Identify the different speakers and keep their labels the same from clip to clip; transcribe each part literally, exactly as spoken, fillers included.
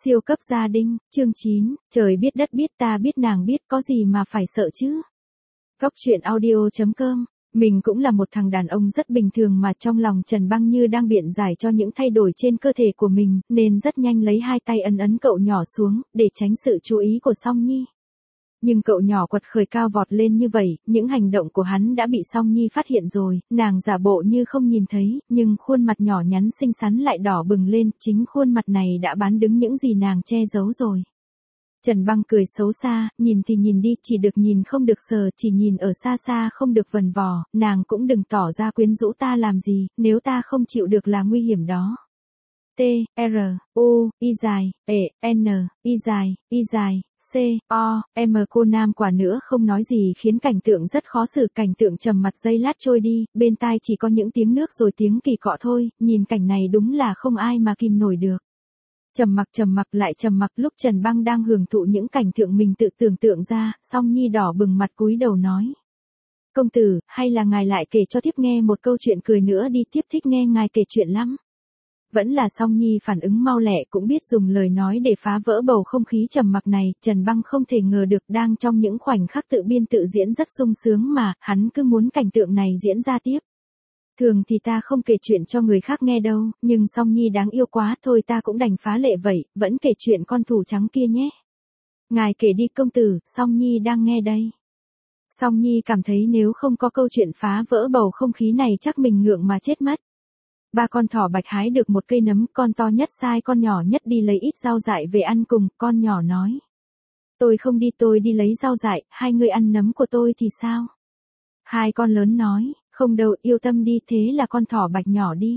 Speaker 1: Siêu cấp gia đình, chương chín, trời biết đất biết ta biết nàng biết có gì mà phải sợ chứ. Góc truyện audio chấm com, mình cũng là một thằng đàn ông rất bình thường mà trong lòng Trần Băng như đang biện giải cho những thay đổi trên cơ thể của mình, nên rất nhanh lấy hai tay ấn ấn cậu nhỏ xuống, để tránh sự chú ý của Song Nhi. Nhưng cậu nhỏ quật khởi cao vọt lên như vậy, những hành động của hắn đã bị Song Nhi phát hiện rồi, nàng giả bộ như không nhìn thấy, nhưng khuôn mặt nhỏ nhắn xinh xắn lại đỏ bừng lên, chính khuôn mặt này đã bán đứng những gì nàng che giấu rồi. Trần Băng cười xấu xa, nhìn thì nhìn đi, chỉ được nhìn không được sờ, chỉ nhìn ở xa xa không được vần vò, nàng cũng đừng tỏ ra quyến rũ ta làm gì, nếu ta không chịu được là nguy hiểm đó. T, R, U, Y dài, E, N, Y dài, Y dài, C, O, M. Cô nam quả nữa không nói gì khiến cảnh tượng rất khó xử, cảnh tượng trầm mặt giây lát trôi đi, bên tai chỉ có những tiếng nước rồi tiếng kỳ cọ thôi, nhìn cảnh này đúng là không ai mà kìm nổi được. Trầm mặc trầm mặc lại trầm mặc, lúc Trần Băng đang hưởng thụ những cảnh tượng mình tự tưởng tượng ra, Song Nhi đỏ bừng mặt cúi đầu nói. Công tử, hay là ngài lại kể cho tiếp nghe một câu chuyện cười nữa đi, tiếp thích nghe ngài kể chuyện lắm. Vẫn là Song Nhi phản ứng mau lẹ, cũng biết dùng lời nói để phá vỡ bầu không khí trầm mặc này, Trần Băng không thể ngờ được đang trong những khoảnh khắc tự biên tự diễn rất sung sướng mà, hắn cứ muốn cảnh tượng này diễn ra tiếp. Thường thì ta không kể chuyện cho người khác nghe đâu, nhưng Song Nhi đáng yêu quá, thôi ta cũng đành phá lệ vậy, vẫn kể chuyện con thù trắng kia nhé. Ngài kể đi công tử, Song Nhi đang nghe đây. Song Nhi cảm thấy nếu không có câu chuyện phá vỡ bầu không khí này chắc mình ngượng mà chết mất. Ba con thỏ bạch hái được một cây nấm, con to nhất sai con nhỏ nhất đi lấy ít rau dại về ăn cùng, con nhỏ nói. Tôi không đi, tôi đi lấy rau dại, hai người ăn nấm của tôi thì sao? Hai con lớn nói, không đâu, yêu tâm đi, thế là con thỏ bạch nhỏ đi.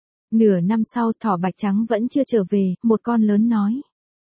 Speaker 1: Nửa năm sau thỏ bạch trắng vẫn chưa trở về, một con lớn nói.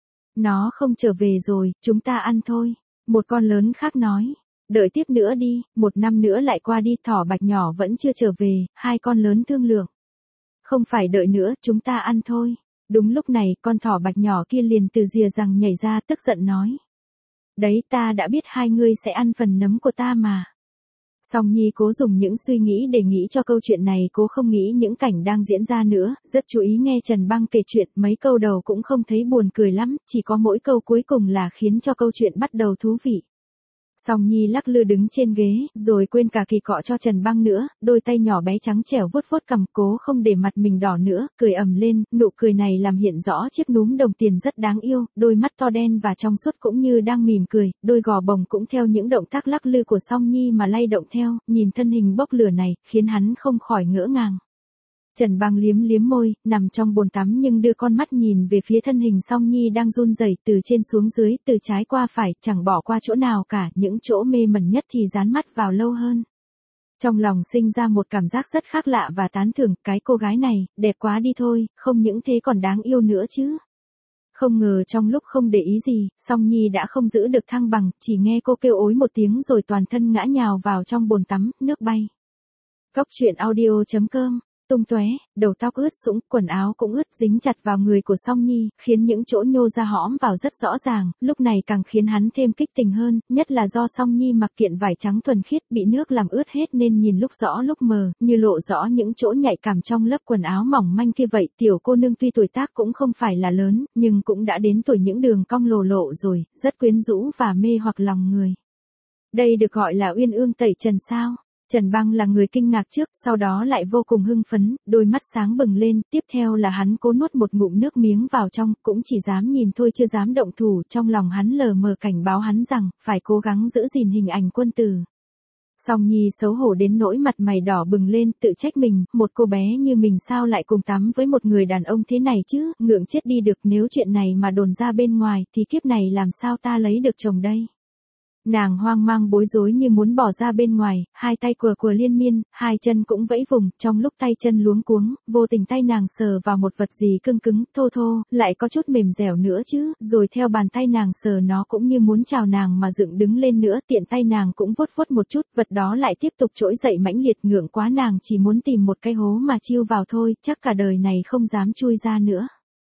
Speaker 1: Nó không trở về rồi, chúng ta ăn thôi. Một con lớn khác nói, đợi tiếp nữa đi, một năm nữa lại qua đi, thỏ bạch nhỏ vẫn chưa trở về, hai con lớn thương lượng. Không phải đợi nữa, chúng ta ăn thôi. Đúng lúc này, con thỏ bạch nhỏ kia liền từ rìa rằng nhảy ra, tức giận nói. Đấy, ta đã biết hai ngươi sẽ ăn phần nấm của ta mà. Song Nhi cố dùng những suy nghĩ để nghĩ cho câu chuyện này, cố không nghĩ những cảnh đang diễn ra nữa, rất chú ý nghe Trần Băng kể chuyện, mấy câu đầu cũng không thấy buồn cười lắm, chỉ có mỗi câu cuối cùng là khiến cho câu chuyện bắt đầu thú vị. Song Nhi lắc lư đứng trên ghế, rồi quên cả kỳ cọ cho Trần Băng nữa, đôi tay nhỏ bé trắng trẻo vuốt vuốt cằm, cố không để mặt mình đỏ nữa, cười ầm lên, nụ cười này làm hiện rõ chiếc núm đồng tiền rất đáng yêu, đôi mắt to đen và trong suốt cũng như đang mỉm cười, đôi gò bồng cũng theo những động tác lắc lư của Song Nhi mà lay động theo, nhìn thân hình bốc lửa này, khiến hắn không khỏi ngỡ ngàng. Trần Băng liếm liếm môi, nằm trong bồn tắm nhưng đưa con mắt nhìn về phía thân hình Song Nhi đang run rẩy từ trên xuống dưới, từ trái qua phải, chẳng bỏ qua chỗ nào cả, những chỗ mê mẩn nhất thì dán mắt vào lâu hơn. Trong lòng sinh ra một cảm giác rất khác lạ và tán thưởng, cái cô gái này, đẹp quá đi thôi, không những thế còn đáng yêu nữa chứ. Không ngờ trong lúc không để ý gì, Song Nhi đã không giữ được thăng bằng, chỉ nghe cô kêu ối một tiếng rồi toàn thân ngã nhào vào trong bồn tắm, nước bay. Góc truyện audio chấm com tung tóe, đầu tóc ướt sũng, quần áo cũng ướt dính chặt vào người của Song Nhi, khiến những chỗ nhô ra hõm vào rất rõ ràng, lúc này càng khiến hắn thêm kích tình hơn, nhất là do Song Nhi mặc kiện vải trắng thuần khiết bị nước làm ướt hết nên nhìn lúc rõ lúc mờ, như lộ rõ những chỗ nhạy cảm trong lớp quần áo mỏng manh kia vậy. Tiểu cô nương tuy tuổi tác cũng không phải là lớn, nhưng cũng đã đến tuổi những đường cong lồ lộ rồi, rất quyến rũ và mê hoặc lòng người. Đây được gọi là uyên ương tẩy trần sao? Trần Băng là người kinh ngạc trước, sau đó lại vô cùng hưng phấn, đôi mắt sáng bừng lên, tiếp theo là hắn cố nuốt một ngụm nước miếng vào trong, cũng chỉ dám nhìn thôi chưa dám động thủ, trong lòng hắn lờ mờ cảnh báo hắn rằng, phải cố gắng giữ gìn hình ảnh quân tử. Song Nhi xấu hổ đến nỗi mặt mày đỏ bừng lên, tự trách mình, một cô bé như mình sao lại cùng tắm với một người đàn ông thế này chứ, ngượng chết đi được, nếu chuyện này mà đồn ra bên ngoài, thì kiếp này làm sao ta lấy được chồng đây. Nàng hoang mang bối rối như muốn bỏ ra bên ngoài, hai tay quờ quờ liên miên, hai chân cũng vẫy vùng, trong lúc tay chân luống cuống, vô tình tay nàng sờ vào một vật gì cứng cứng, thô thô, lại có chút mềm dẻo nữa chứ, rồi theo bàn tay nàng sờ nó cũng như muốn chào nàng mà dựng đứng lên nữa, tiện tay nàng cũng vuốt vuốt một chút, vật đó lại tiếp tục trỗi dậy mãnh liệt, ngượng quá nàng chỉ muốn tìm một cái hố mà chiêu vào thôi, chắc cả đời này không dám chui ra nữa.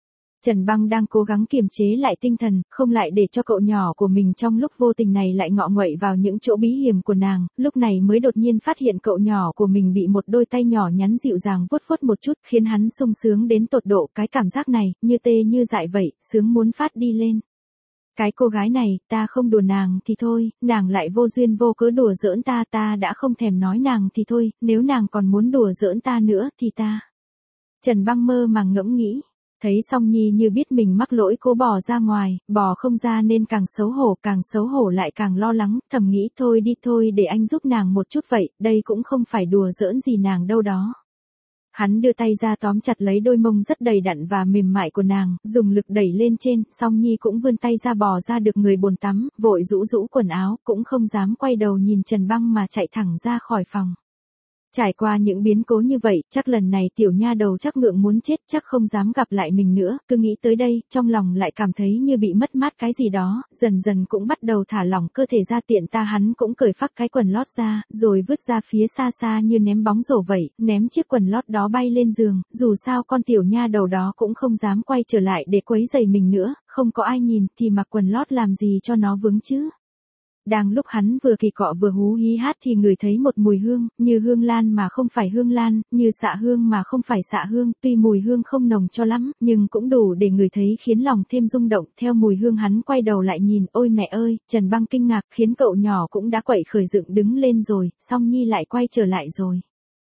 Speaker 1: Trần Băng đang cố gắng kiềm chế lại tinh thần, không lại để cho cậu nhỏ của mình trong lúc vô tình này lại ngọ nguậy vào những chỗ bí hiểm của nàng, lúc này mới đột nhiên phát hiện cậu nhỏ của mình bị một đôi tay nhỏ nhắn dịu dàng vuốt vuốt một chút, khiến hắn sung sướng đến tột độ, cái cảm giác này, như tê như dại vậy, sướng muốn phát đi lên. Cái cô gái này, ta không đùa nàng thì thôi, nàng lại vô duyên vô cớ đùa giỡn ta, ta đã không thèm nói nàng thì thôi, nếu nàng còn muốn đùa giỡn ta nữa thì ta. Trần Băng mơ màng ngẫm nghĩ. Thấy Song Nhi như biết mình mắc lỗi cố bò ra ngoài, bò không ra nên càng xấu hổ, càng xấu hổ lại càng lo lắng, thầm nghĩ thôi đi thôi để anh giúp nàng một chút vậy, đây cũng không phải đùa giỡn gì nàng đâu đó. Hắn đưa tay ra tóm chặt lấy đôi mông rất đầy đặn và mềm mại của nàng, dùng lực đẩy lên trên, Song Nhi cũng vươn tay ra bò ra được người bồn tắm, vội rũ rũ quần áo, cũng không dám quay đầu nhìn Trần Băng mà chạy thẳng ra khỏi phòng. Trải qua những biến cố như vậy, chắc lần này tiểu nha đầu chắc ngượng muốn chết, chắc không dám gặp lại mình nữa, cứ nghĩ tới đây, trong lòng lại cảm thấy như bị mất mát cái gì đó, dần dần cũng bắt đầu thả lỏng cơ thể ra, tiện ta hắn cũng cởi phác cái quần lót ra, rồi vứt ra phía xa xa như ném bóng rổ vậy, ném chiếc quần lót đó bay lên giường, dù sao con tiểu nha đầu đó cũng không dám quay trở lại để quấy rầy mình nữa, không có ai nhìn thì mặc quần lót làm gì cho nó vướng chứ. Đang lúc hắn vừa kỳ cọ vừa hú hí hát thì ngửi thấy một mùi hương, như hương lan mà không phải hương lan, như xạ hương mà không phải xạ hương, tuy mùi hương không nồng cho lắm, nhưng cũng đủ để ngửi thấy khiến lòng thêm rung động, theo mùi hương hắn quay đầu lại nhìn, ôi mẹ ơi, Trần Băng kinh ngạc khiến cậu nhỏ cũng đã quậy khởi dựng đứng lên rồi, Song Nhi lại quay trở lại rồi.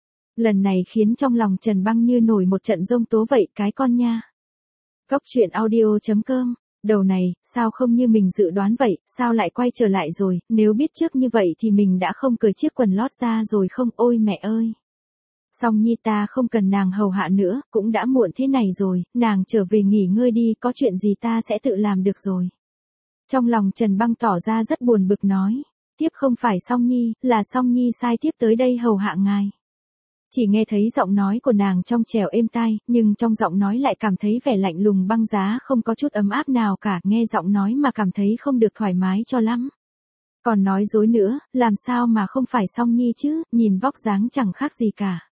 Speaker 1: Lần này khiến trong lòng Trần Băng như nổi một trận giông tố vậy, cái con nha. Góc truyện audio chấm com. Đầu này, sao không như mình dự đoán vậy, sao lại quay trở lại rồi, nếu biết trước như vậy thì mình đã không cởi chiếc quần lót ra rồi không, ôi mẹ ơi. Song Nhi ta không cần nàng hầu hạ nữa, cũng đã muộn thế này rồi, nàng trở về nghỉ ngơi đi, có chuyện gì ta sẽ tự làm được rồi. Trong lòng Trần Băng tỏ ra rất buồn bực nói, tiếp không phải Song Nhi, là Song Nhi sai tiếp tới đây hầu hạ ngài. Chỉ nghe thấy giọng nói của nàng trong trẻo êm tai, nhưng trong giọng nói lại cảm thấy vẻ lạnh lùng băng giá, không có chút ấm áp nào cả, nghe giọng nói mà cảm thấy không được thoải mái cho lắm. Còn nói dối nữa, làm sao mà không phải Song Nhi chứ, nhìn vóc dáng chẳng khác gì cả.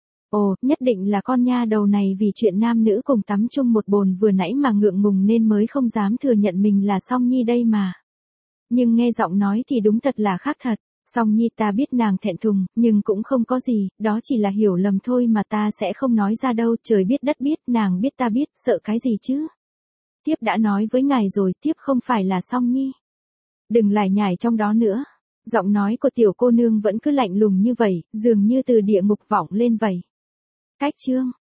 Speaker 1: Ồ, nhất định là con nha đầu này vì chuyện nam nữ cùng tắm chung một bồn vừa nãy mà ngượng ngùng nên mới không dám thừa nhận mình là Song Nhi đây mà. Nhưng nghe giọng nói thì đúng thật là khác thật. Song Nhi ta biết nàng thẹn thùng, nhưng cũng không có gì, đó chỉ là hiểu lầm thôi mà ta sẽ không nói ra đâu, trời biết đất biết, nàng biết ta biết, sợ cái gì chứ. Tiếp đã nói với ngài rồi, tiếp không phải là Song Nhi. Đừng lải nhải trong đó nữa. Giọng nói của tiểu cô nương vẫn cứ lạnh lùng như vậy, dường như từ địa ngục vọng lên vậy. Cách chương.